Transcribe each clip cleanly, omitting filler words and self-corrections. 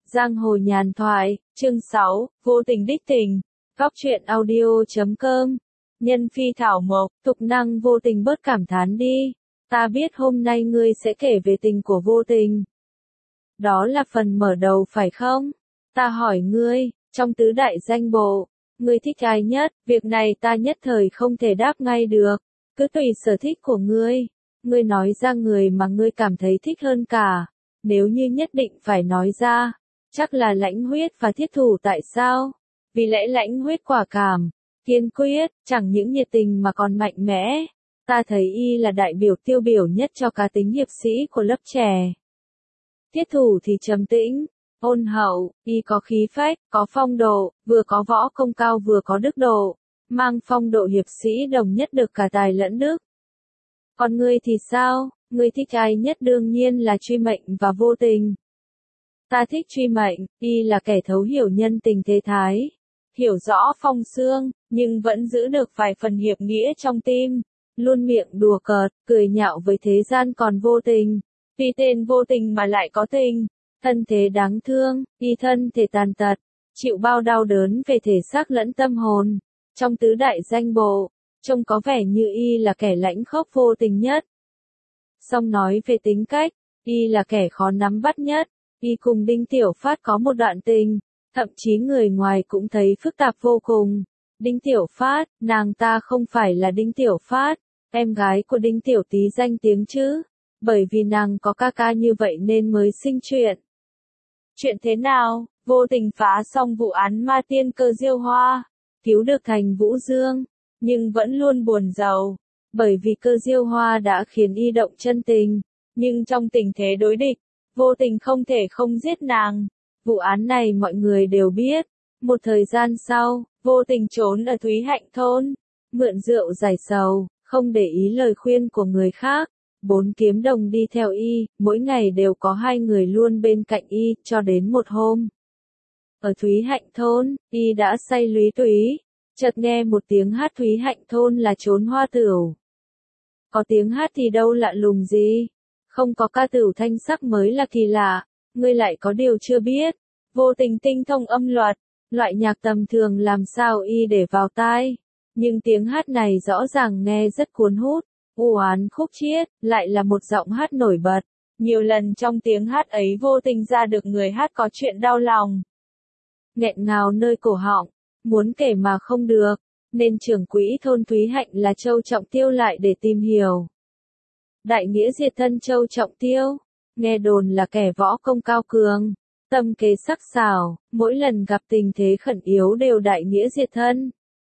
Giang hồ nhàn thoại, chương 6, vô tình đích tình. Góc truyện audio.com. Nhân phi thảo mộc, tục năng vô tình bớt cảm thán đi. Ta biết hôm nay ngươi sẽ kể về tình của vô tình. Đó là phần mở đầu phải không? Ta hỏi ngươi, trong tứ đại danh bộ, ngươi thích ai nhất? Việc này ta nhất thời không thể đáp ngay được. Cứ tùy sở thích của ngươi. Ngươi nói ra người mà ngươi cảm thấy thích hơn cả. Nếu như nhất định phải nói ra, chắc là Lãnh Huyết và Thiết Thủ. Tại sao? Vì lẽ Lãnh Huyết quả cảm, kiên quyết, chẳng những nhiệt tình mà còn mạnh mẽ. Ta thấy y là đại biểu tiêu biểu nhất cho cá tính hiệp sĩ của lớp trẻ. Thiết Thủ thì trầm tĩnh, ôn hậu, y có khí phách, có phong độ, vừa có võ công cao vừa có đức độ, mang phong độ hiệp sĩ đồng nhất được cả tài lẫn đức. Còn ngươi thì sao? Ngươi thích ai nhất? Đương nhiên là Truy Mệnh và Vô Tình. Ta thích Truy Mệnh, y là kẻ thấu hiểu nhân tình thế thái, hiểu rõ phong xương, nhưng vẫn giữ được vài phần hiệp nghĩa trong tim, luôn miệng đùa cợt, cười nhạo với thế gian. Còn Vô Tình, vì tên vô tình mà lại có tình, thân thế đáng thương, y thân thể tàn tật, chịu bao đau đớn về thể xác lẫn tâm hồn. Trong tứ đại danh bộ, trông có vẻ như y là kẻ lãnh khốc vô tình nhất. Song nói về tính cách, y là kẻ khó nắm bắt nhất. Y cùng Đinh Tiểu Phát có một đoạn tình, thậm chí người ngoài cũng thấy phức tạp vô cùng. Đinh Tiểu Phát, nàng ta không phải là Đinh Tiểu Phát, em gái của Đinh Tiểu Tý danh tiếng chứ, bởi vì nàng có ca ca như vậy nên mới sinh chuyện. Chuyện thế nào? Vô Tình phá xong vụ án ma tiên Cơ Diêu Hoa, cứu được Thành Vũ Dương, nhưng vẫn luôn buồn rầu, bởi vì Cơ Diêu Hoa đã khiến y động chân tình, nhưng trong tình thế đối địch, Vô Tình không thể không giết nàng. Vụ án này mọi người đều biết. Một thời gian sau, Vô Tình trốn ở Thúy Hạnh thôn, mượn rượu giải sầu, không để ý lời khuyên của người khác. 4 kiếm đồng đi theo y, mỗi ngày đều có 2 người luôn bên cạnh y, cho đến một hôm. Ở Thúy Hạnh thôn, y đã say lúy túy, chợt nghe một tiếng hát. Thúy Hạnh thôn là chốn hoa tửu. Có tiếng hát thì đâu lạ lùng gì. Không có ca tửu thanh sắc mới là kỳ lạ, ngươi lại có điều chưa biết. Vô Tình tinh thông âm luật, loại nhạc tầm thường làm sao y để vào tai. Nhưng tiếng hát này rõ ràng nghe rất cuốn hút, u oán khúc chiết, lại là một giọng hát nổi bật. Nhiều lần trong tiếng hát ấy Vô Tình ra được người hát có chuyện đau lòng. Nghẹn ngào nơi cổ họng, muốn kể mà không được, nên trưởng quỹ thôn Thúy Hạnh là Châu Trọng Tiêu lại để tìm hiểu. Đại nghĩa diệt thân Châu Trọng Tiêu, nghe đồn là kẻ võ công cao cường, tâm kế sắc sảo, mỗi lần gặp tình thế khẩn yếu đều đại nghĩa diệt thân.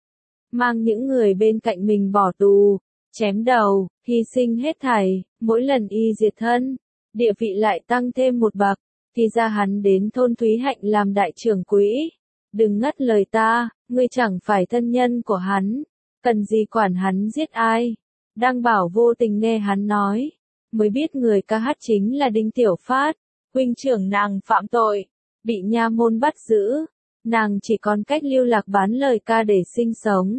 Mang những người bên cạnh mình bỏ tù, chém đầu, hy sinh hết thảy, mỗi lần y diệt thân, địa vị lại tăng thêm một bậc. Thì ra hắn đến thôn Thúy Hạnh làm đại trưởng quỹ. Đừng ngắt lời ta, ngươi chẳng phải thân nhân của hắn, cần gì quản hắn giết ai. Đang bảo Vô Tình nghe hắn nói, mới biết người ca hát chính là Đinh Tiểu Phát, huynh trưởng nàng phạm tội, bị nha môn bắt giữ, nàng chỉ còn cách lưu lạc bán lời ca để sinh sống.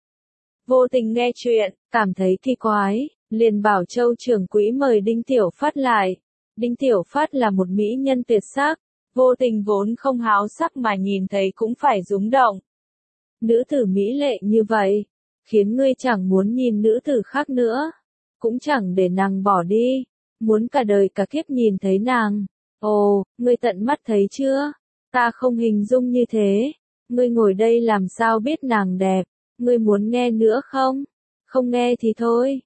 Vô Tình nghe chuyện, cảm thấy kỳ quái, liền bảo Châu trưởng quỹ mời Đinh Tiểu Phát lại. Đinh Tiểu Phát là một mỹ nhân tuyệt sắc, Vô Tình vốn không háo sắc mà nhìn thấy cũng phải rúng động. Nữ tử mỹ lệ như vậy, khiến ngươi chẳng muốn nhìn nữ tử khác nữa, cũng chẳng để nàng bỏ đi, muốn cả đời cả kiếp nhìn thấy nàng. Ồ, ngươi tận mắt thấy chưa? Ta không hình dung như thế. Ngươi ngồi đây làm sao biết nàng đẹp? Ngươi muốn nghe nữa không? Không nghe thì thôi,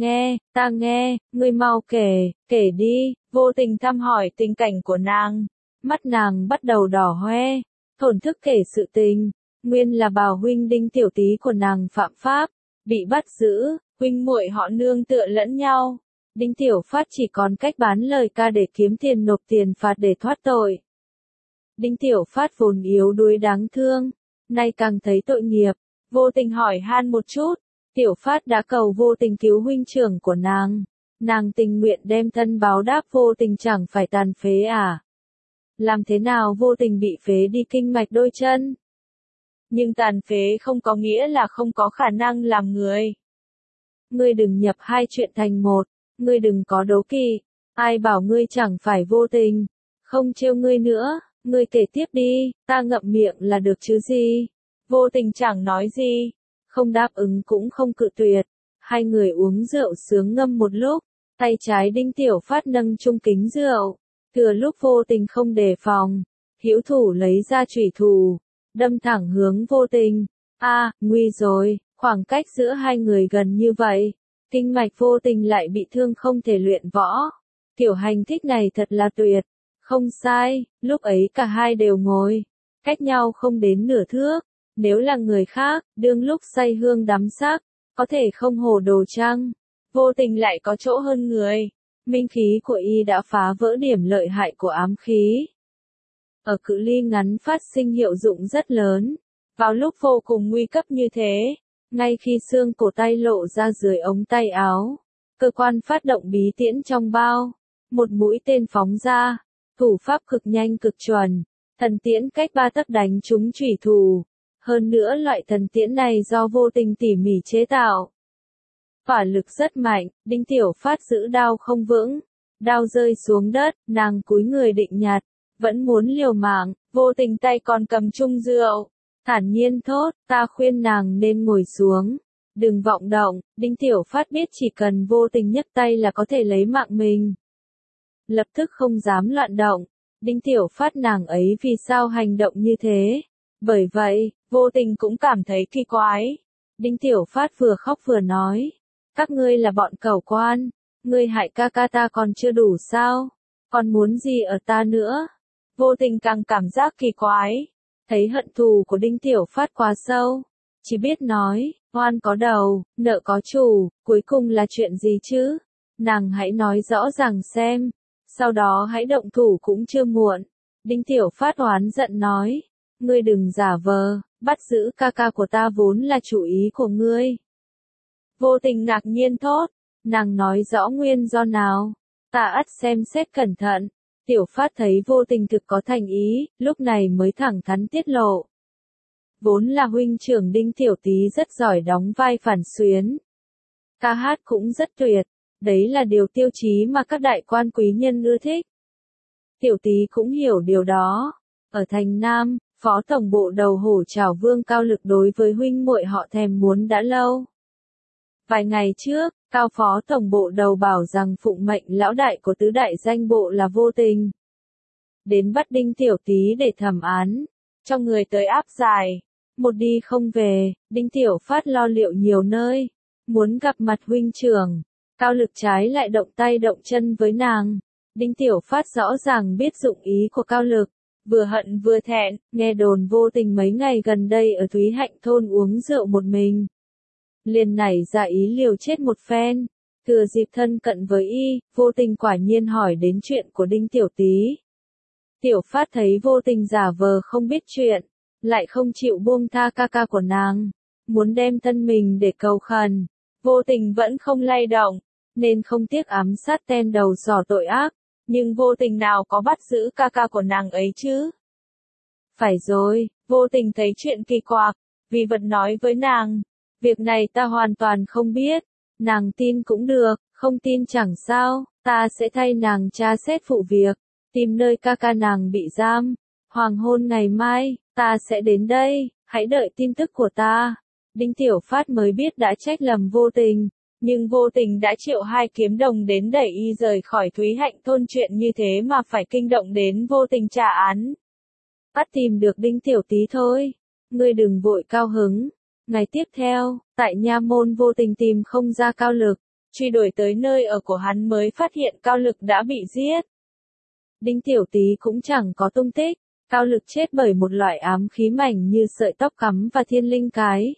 ta nghe, ngươi mau kể đi. Vô Tình thăm hỏi tình cảnh của nàng, mắt nàng bắt đầu đỏ hoe, thổn thức kể sự tình. Nguyên là Bảo huynh Đinh Tiểu Tý của nàng phạm pháp, bị bắt giữ, huynh muội họ nương tựa lẫn nhau. Đinh Tiểu Phát chỉ còn cách bán lời ca để kiếm tiền nộp tiền phạt để thoát tội. Đinh Tiểu Phát vốn yếu đuối đáng thương, nay càng thấy tội nghiệp. Vô Tình hỏi han một chút, Tiểu Phát đã cầu Vô Tình cứu huynh trưởng của nàng tình nguyện đem thân báo đáp. Vô Tình chẳng phải tàn phế à? Làm thế nào Vô Tình bị phế đi kinh mạch đôi chân? Nhưng tàn phế không có nghĩa là không có khả năng làm người. Ngươi đừng nhập hai chuyện thành một, ngươi đừng có đố kỵ, ai bảo ngươi chẳng phải Vô Tình, không trêu ngươi nữa, Ngươi kể tiếp đi, ta ngậm miệng là được chứ gì. Vô Tình chẳng nói gì, không đáp ứng cũng không cự tuyệt. Hai người uống rượu sướng ngâm một lúc, tay trái Đinh Tiểu Phát nâng chung kính rượu. Thừa lúc Vô Tình không đề phòng, hữu thủ lấy ra chủy thủ, đâm thẳng hướng Vô Tình. Nguy rồi, khoảng cách giữa hai người gần như vậy. Kinh mạch Vô Tình lại bị thương không thể luyện võ. Tiểu hành thích này thật là tuyệt. Không sai, lúc ấy cả hai đều ngồi, cách nhau không đến nửa thước. Nếu là người khác, đương lúc say hương đắm sắc, có thể không hồ đồ chăng? Vô Tình lại có chỗ hơn người. Minh khí của y đã phá vỡ điểm lợi hại của ám khí. Ở cự ly ngắn phát sinh hiệu dụng rất lớn. Vào lúc vô cùng nguy cấp như thế, ngay khi xương cổ tay lộ ra dưới ống tay áo, cơ quan phát động bí tiễn trong bao, một mũi tên phóng ra, thủ pháp cực nhanh cực chuẩn, thần tiễn cách 3 tấc đánh trúng chủy thủ. Hơn nữa loại thần tiễn này do Vô Tình tỉ mỉ chế tạo. Hỏa lực rất mạnh, Đinh Tiểu Phát giữ đao không vững, đao rơi xuống đất, nàng cúi người định nhặt, vẫn muốn liều mạng, Vô Tình tay còn cầm chung rượu, thản nhiên thốt, ta khuyên nàng nên ngồi xuống, đừng vọng động. Đinh Tiểu Phát biết chỉ cần Vô Tình nhấc tay là có thể lấy mạng mình. Lập tức không dám loạn động. Đinh Tiểu Phát nàng ấy vì sao hành động như thế? Bởi vậy, Vô Tình cũng cảm thấy kỳ quái. Đinh Tiểu Phát vừa khóc vừa nói, các ngươi là bọn cẩu quan, ngươi hại ca ca ta còn chưa đủ sao? Còn muốn gì ở ta nữa? Vô Tình càng cảm giác kỳ quái, thấy hận thù của Đinh Tiểu Phát quá sâu, chỉ biết nói, oan có đầu, nợ có chủ, cuối cùng là chuyện gì chứ? Nàng hãy nói rõ ràng xem, sau đó hãy động thủ cũng chưa muộn. Đinh Tiểu Phát oán giận nói, ngươi đừng giả vờ, bắt giữ ca ca của ta vốn là chủ ý của ngươi. Vô Tình ngạc nhiên thốt, nàng nói rõ nguyên do nào, ta ắt xem xét cẩn thận. Tiểu Phát thấy Vô Tình thực có thành ý, lúc này mới thẳng thắn tiết lộ. Vốn là huynh trưởng Đinh Tiểu Tý rất giỏi đóng vai phản xuyến. Ca hát cũng rất tuyệt, đấy là điều tiêu chí mà các đại quan quý nhân ưa thích. Tiểu Tý cũng hiểu điều đó. Ở thành Nam, Phó Tổng Bộ Đầu Hổ Trảo Vương Cao Lực đối với huynh muội họ thèm muốn đã lâu. Vài ngày trước, Cao Phó Tổng Bộ Đầu bảo rằng phụng mệnh lão đại của tứ đại danh bộ là Vô Tình đến bắt Đinh Tiểu Tý để thẩm án, cho người tới áp giải. Một đi không về, Đinh Tiểu Phát lo liệu nhiều nơi, muốn gặp mặt huynh trưởng. Cao Lực trái lại động tay động chân với nàng. Đinh Tiểu Phát rõ ràng biết dụng ý của Cao Lực, vừa hận vừa thẹn. Nghe đồn Vô Tình mấy ngày gần đây ở Thúy Hạnh thôn uống rượu một mình, liền nảy ra ý liều chết một phen. Thừa dịp thân cận với y, Vô Tình quả nhiên hỏi đến chuyện của Đinh Tiểu Tý. Tiểu Phát thấy Vô Tình giả vờ không biết chuyện, lại không chịu buông tha ca ca của nàng, muốn đem thân mình để cầu khẩn. Vô Tình vẫn không lay động, nên không tiếc ám sát tên đầu sỏ tội ác. Nhưng Vô Tình nào có bắt giữ ca ca của nàng ấy chứ? Phải rồi, Vô Tình thấy chuyện kỳ quặc, vì vật nói với nàng, việc này ta hoàn toàn không biết. Nàng tin cũng được, không tin chẳng sao, ta sẽ thay nàng tra xét vụ việc, tìm nơi ca ca nàng bị giam. Hoàng hôn ngày mai, ta sẽ đến đây, hãy đợi tin tức của ta. Đinh Tiểu Phát mới biết đã trách lầm Vô Tình, nhưng Vô Tình đã triệu 2 kiếm đồng đến đẩy y rời khỏi Thúy Hạnh thôn, chuyện như thế mà phải kinh động đến Vô Tình trả án. Bắt tìm được Đinh Tiểu Tý thôi, ngươi đừng vội cao hứng. Ngày tiếp theo, tại nha môn Vô Tình tìm không ra Cao Lực, truy đuổi tới nơi ở của hắn mới phát hiện Cao Lực đã bị giết. Đinh Tiểu Tý cũng chẳng có tung tích, Cao Lực chết bởi một loại ám khí mảnh như sợi tóc cắm và thiên linh cái.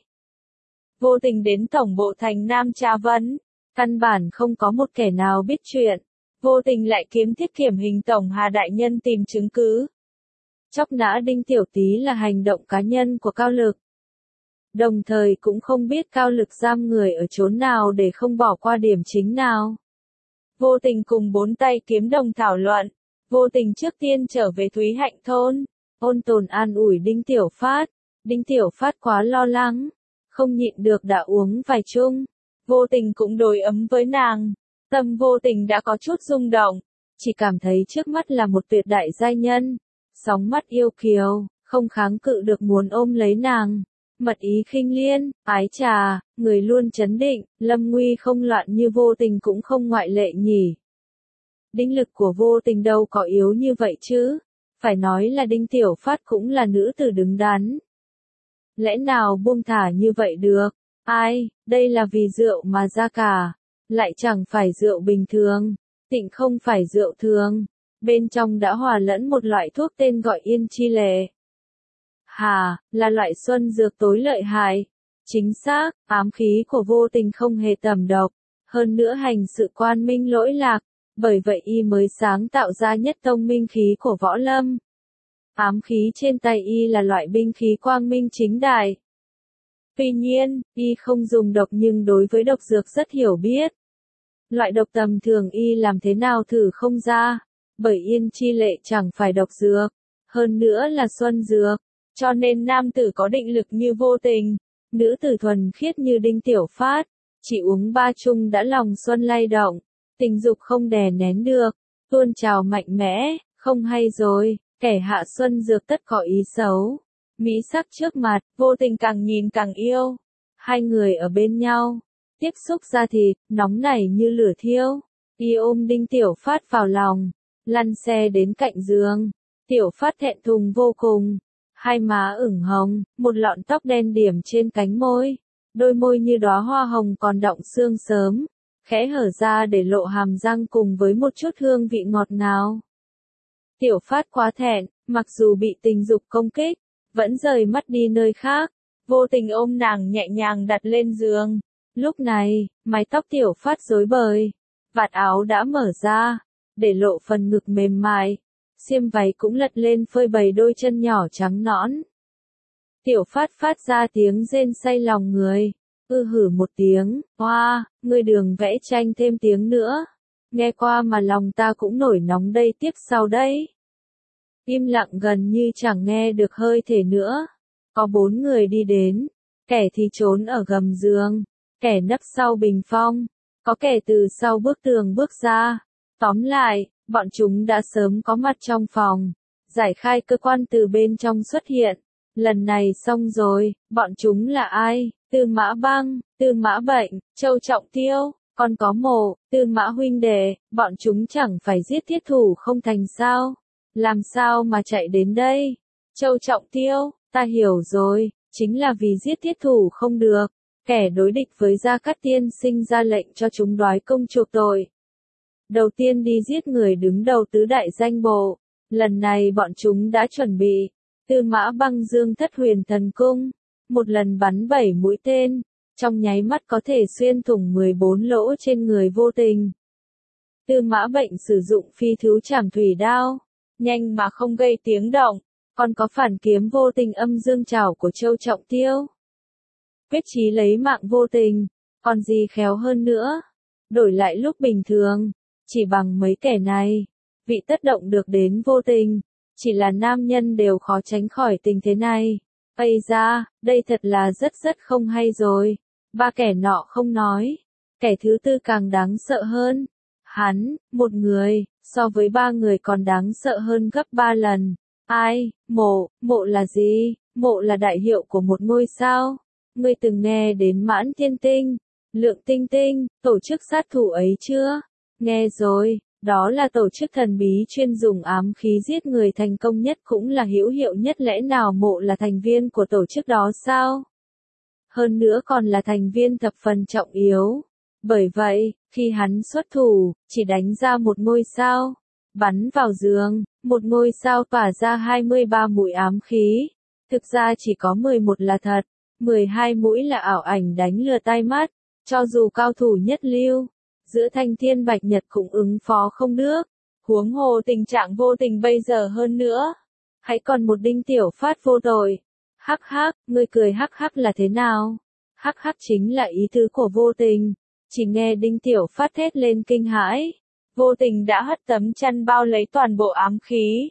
Vô Tình đến tổng bộ thành Nam tra vấn, căn bản không có một kẻ nào biết chuyện. Vô Tình lại kiếm Tiết Kiểm Hình Tổng Hà đại nhân tìm chứng cứ. Chóc nã Đinh Tiểu Tý là hành động cá nhân của Cao Lực. Đồng thời cũng không biết Cao Lực giam người ở chốn nào để không bỏ qua điểm chính nào. Vô Tình cùng 4 tay kiếm đồng thảo luận. Vô Tình trước tiên trở về Thúy Hạnh thôn, ôn tồn an ủi Đinh Tiểu Phát. Đinh Tiểu Phát quá lo lắng, không nhịn được đã uống vài chung. Vô Tình cũng đối ấm với nàng. Tâm Vô Tình đã có chút rung động, chỉ cảm thấy trước mắt là một tuyệt đại giai nhân. sóng mắt yêu kiều, không kháng cự được muốn ôm lấy nàng. Mật ý khinh liên, ái trà, người luôn trấn định, lâm nguy không loạn như Vô Tình cũng không ngoại lệ nhỉ. Đinh lực của Vô Tình đâu có yếu như vậy chứ, phải nói là Đinh Tiểu Phát cũng là nữ tử đứng đắn. Lẽ nào buông thả như vậy được, ai, đây là vì rượu mà ra cả, lại chẳng phải rượu bình thường, tịnh không phải rượu thường, bên trong đã hòa lẫn một loại thuốc tên gọi yên chi lệ. Hà, là loại xuân dược tối lợi hại. Chính xác, ám khí của Vô Tình không hề tầm độc, hơn nữa hành sự quan minh lỗi lạc, bởi vậy y mới sáng tạo ra nhất tông minh khí của võ lâm. Ám khí trên tay y là loại binh khí quang minh chính đại. Tuy nhiên, y không dùng độc nhưng đối với độc dược rất hiểu biết. Loại độc tầm thường y làm thế nào thử không ra, bởi yên chi lệ chẳng phải độc dược, hơn nữa là xuân dược. Cho nên nam tử có định lực như Vô Tình, nữ tử thuần khiết như Đinh Tiểu Phát, chỉ uống 3 chung đã lòng xuân lay động, tình dục không đè nén được, tuôn trào mạnh mẽ, không hay rồi, kẻ hạ xuân dược tất có ý xấu. Mỹ sắc trước mặt, Vô Tình càng nhìn càng yêu. Hai người ở bên nhau, tiếp xúc da thịt, nóng nảy như lửa thiêu. Y ôm Đinh Tiểu Phát vào lòng, lăn xe đến cạnh giường. Tiểu Phát thẹn thùng vô cùng. Hai má ửng hồng, một lọn tóc đen điểm trên cánh môi, đôi môi như đóa hoa hồng còn đọng sương sớm, khẽ hở ra để lộ hàm răng cùng với một chút hương vị ngọt ngào. Tiểu Phát quá thẹn, mặc dù bị tình dục công kích, vẫn rời mắt đi nơi khác, Vô Tình ôm nàng nhẹ nhàng đặt lên giường. Lúc này, mái tóc Tiểu Phát rối bời, vạt áo đã mở ra, để lộ phần ngực mềm mại. Xiêm váy cũng lật lên phơi bày đôi chân nhỏ trắng nõn. Tiểu Phát phát ra tiếng rên say lòng người. Hử một tiếng, hoa, ngươi đừng vẽ tranh thêm tiếng nữa. Nghe qua mà lòng ta cũng nổi nóng đây tiếp sau đây. Im lặng gần như chẳng nghe được hơi thể nữa. Có 4 người đi đến. Kẻ thì trốn ở gầm giường. Kẻ nấp sau bình phong. Có kẻ từ sau bức tường bước ra. Tóm lại, bọn chúng đã sớm có mặt trong phòng. Giải khai cơ quan từ bên trong xuất hiện. Lần này xong rồi, bọn chúng là ai? Tư Mã Băng, Tư Mã Bệnh, Châu Trọng Tiêu, còn có Mộ, Tư Mã huynh đệ, bọn chúng chẳng phải giết thiết thủ không thành sao? Làm sao mà chạy đến đây? Châu Trọng Tiêu, ta hiểu rồi, chính là vì giết thiết thủ không được. Kẻ đối địch với Gia Cát Tiên sinh ra lệnh cho chúng đoái công chuộc tội. Đầu tiên đi giết người đứng đầu tứ đại danh bộ. Lần này bọn chúng đã chuẩn bị. Tư Mã Băng dương thất huyền thần cung. Một lần bắn 7 mũi tên. Trong nháy mắt có thể xuyên thủng 14 lỗ trên người Vô Tình. Tư Mã Bệnh sử dụng phi thú trảm thủy đao. Nhanh mà không gây tiếng động. Còn có phản kiếm Vô Tình âm dương trảo của Châu Trọng Tiêu. Quyết chí lấy mạng Vô Tình. Còn gì khéo hơn nữa. Đổi lại lúc bình thường. Chỉ bằng mấy kẻ này, vị tất động được đến Vô Tình, chỉ là nam nhân đều khó tránh khỏi tình thế này. Ây da, đây thật là rất không hay rồi. 3 kẻ nọ không nói, kẻ thứ tư càng đáng sợ hơn. Hắn, một người, so với 3 người còn đáng sợ hơn gấp 3 lần. Ai, Mộ là gì? Mộ là đại hiệu của một ngôi sao. Ngươi từng nghe đến Mãn Thiên Tinh, Lượng Tinh Tinh, tổ chức sát thủ ấy chưa? Nghe rồi, đó là tổ chức thần bí chuyên dùng ám khí giết người thành công nhất cũng là hữu hiệu nhất, lẽ nào Mộ là thành viên của tổ chức đó sao? Hơn nữa còn là thành viên thập phần trọng yếu. Bởi vậy, khi hắn xuất thủ, chỉ đánh ra một ngôi sao, bắn vào giường, một ngôi sao tỏa ra 23 mũi ám khí. Thực ra chỉ có 11 là thật, 12 mũi là ảo ảnh đánh lừa tai mắt, cho dù cao thủ nhất lưu. Giữa Thanh Thiên Bạch Nhật cũng ứng phó không được, huống hồ tình trạng Vô Tình bây giờ hơn nữa. Hãy còn một Đinh Tiểu Phát vô tội. Hắc hắc, ngươi cười hắc hắc là thế nào? Hắc hắc chính là ý tứ của Vô Tình. Chỉ nghe Đinh Tiểu Phát thét lên kinh hãi. Vô Tình đã hất tấm chăn bao lấy toàn bộ ám khí.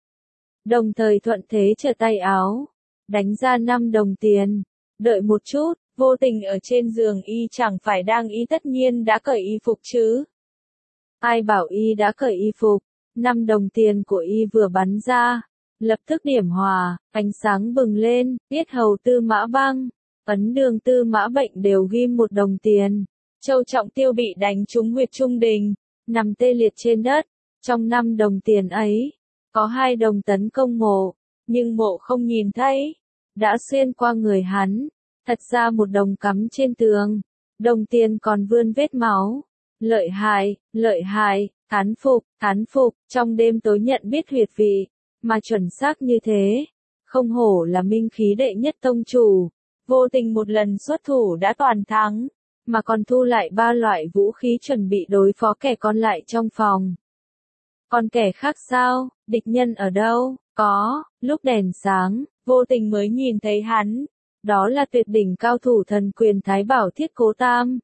Đồng thời thuận thế trở tay áo, đánh ra 5 đồng tiền. Đợi một chút. Vô Tình ở trên giường y chẳng phải đang y tất nhiên đã cởi y phục chứ. Ai bảo y đã cởi y phục, 5 đồng tiền của y vừa bắn ra, lập tức điểm hòa, ánh sáng bừng lên, yết hầu Tư Mã Băng, ấn đường Tư Mã Bệnh đều ghim 1 đồng tiền. Châu Trọng Tiêu bị đánh trúng huyệt trung đình, nằm tê liệt trên đất. Trong 5 đồng tiền ấy, có 2 đồng tấn công mộ, nhưng mộ không nhìn thấy, đã xuyên qua người hắn. Thật ra 1 đồng cắm trên tường, đồng tiền còn vươn vết máu. Lợi hại, thán phục, trong đêm tối nhận biết huyệt vị, mà chuẩn xác như thế. Không hổ là minh khí đệ nhất tông chủ, Vô Tình một lần xuất thủ đã toàn thắng, mà còn thu lại 3 loại vũ khí chuẩn bị đối phó kẻ còn lại trong phòng. Còn kẻ khác sao, địch nhân ở đâu? Có, lúc đèn sáng, Vô Tình mới nhìn thấy hắn. Đó là tuyệt đỉnh cao thủ thần quyền Thái Bảo Thiết Cố Tam.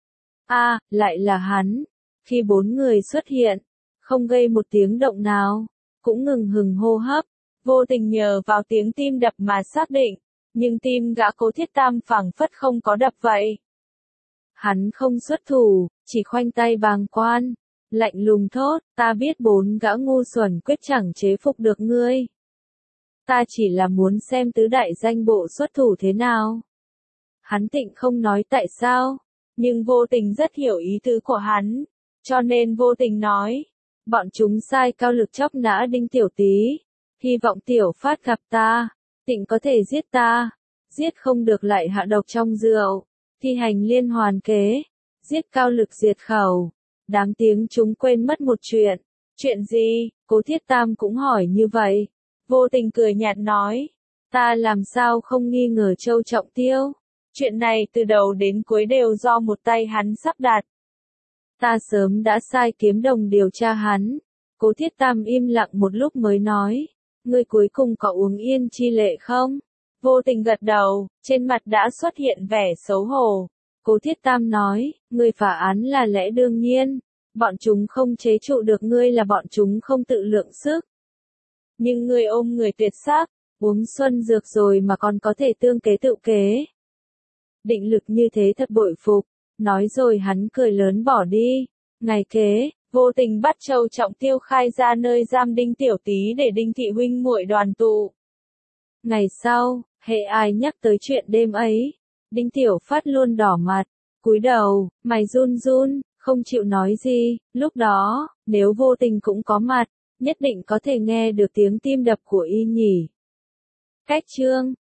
Lại là hắn. Khi 4 người xuất hiện, không gây một tiếng động nào, cũng ngừng hừng hô hấp. Vô Tình nhờ vào tiếng tim đập mà xác định, nhưng tim gã Cố Thiết Tam phảng phất không có đập vậy. Hắn không xuất thủ, chỉ khoanh tay bàng quan, lạnh lùng thốt, ta biết 4 gã ngu xuẩn quyết chẳng chế phục được ngươi. Ta chỉ là muốn xem tứ đại danh bộ xuất thủ thế nào. Hắn Tịnh không nói tại sao, nhưng Vô Tình rất hiểu ý tứ của hắn, cho nên Vô Tình nói, bọn chúng sai cao lực chóc nã Đinh Tiểu Tý, hy vọng Tiểu Phát gặp ta, Tịnh có thể giết ta, giết không được lại hạ độc trong rượu, thi hành liên hoàn kế, giết cao lực diệt khẩu. Đáng tiếng chúng quên mất một chuyện. Chuyện gì? Cố Thiết Tam cũng hỏi như vậy. Vô Tình cười nhạt nói, ta làm sao không nghi ngờ Châu Trọng Tiêu. Chuyện này từ đầu đến cuối đều do một tay hắn sắp đặt. Ta sớm đã sai Kiếm Đồng điều tra hắn. Cố Thiết Tam im lặng một lúc mới nói, ngươi cuối cùng có uống yên chi lệ không? Vô Tình gật đầu, trên mặt đã xuất hiện vẻ xấu hổ. Cố Thiết Tam nói, ngươi phá án là lẽ đương nhiên, bọn chúng không chế trụ được ngươi là bọn chúng không tự lượng sức. Nhưng ngươi ôm người tuyệt sắc, uống xuân dược rồi mà còn có thể tương kế tự kế. Định lực như thế thật bội phục, nói rồi hắn cười lớn bỏ đi. Ngày kế, Vô Tình bắt Châu Trọng Tiêu khai ra nơi giam Đinh Tiểu Tý để Đinh thị huynh muội đoàn tụ. Ngày sau, hễ ai nhắc tới chuyện đêm ấy, Đinh Tiểu Phát luôn đỏ mặt, cúi đầu, mày run run, không chịu nói gì. Lúc đó, nếu Vô Tình cũng có mặt, nhất định có thể nghe được tiếng tim đập của y nhỉ. Cách chương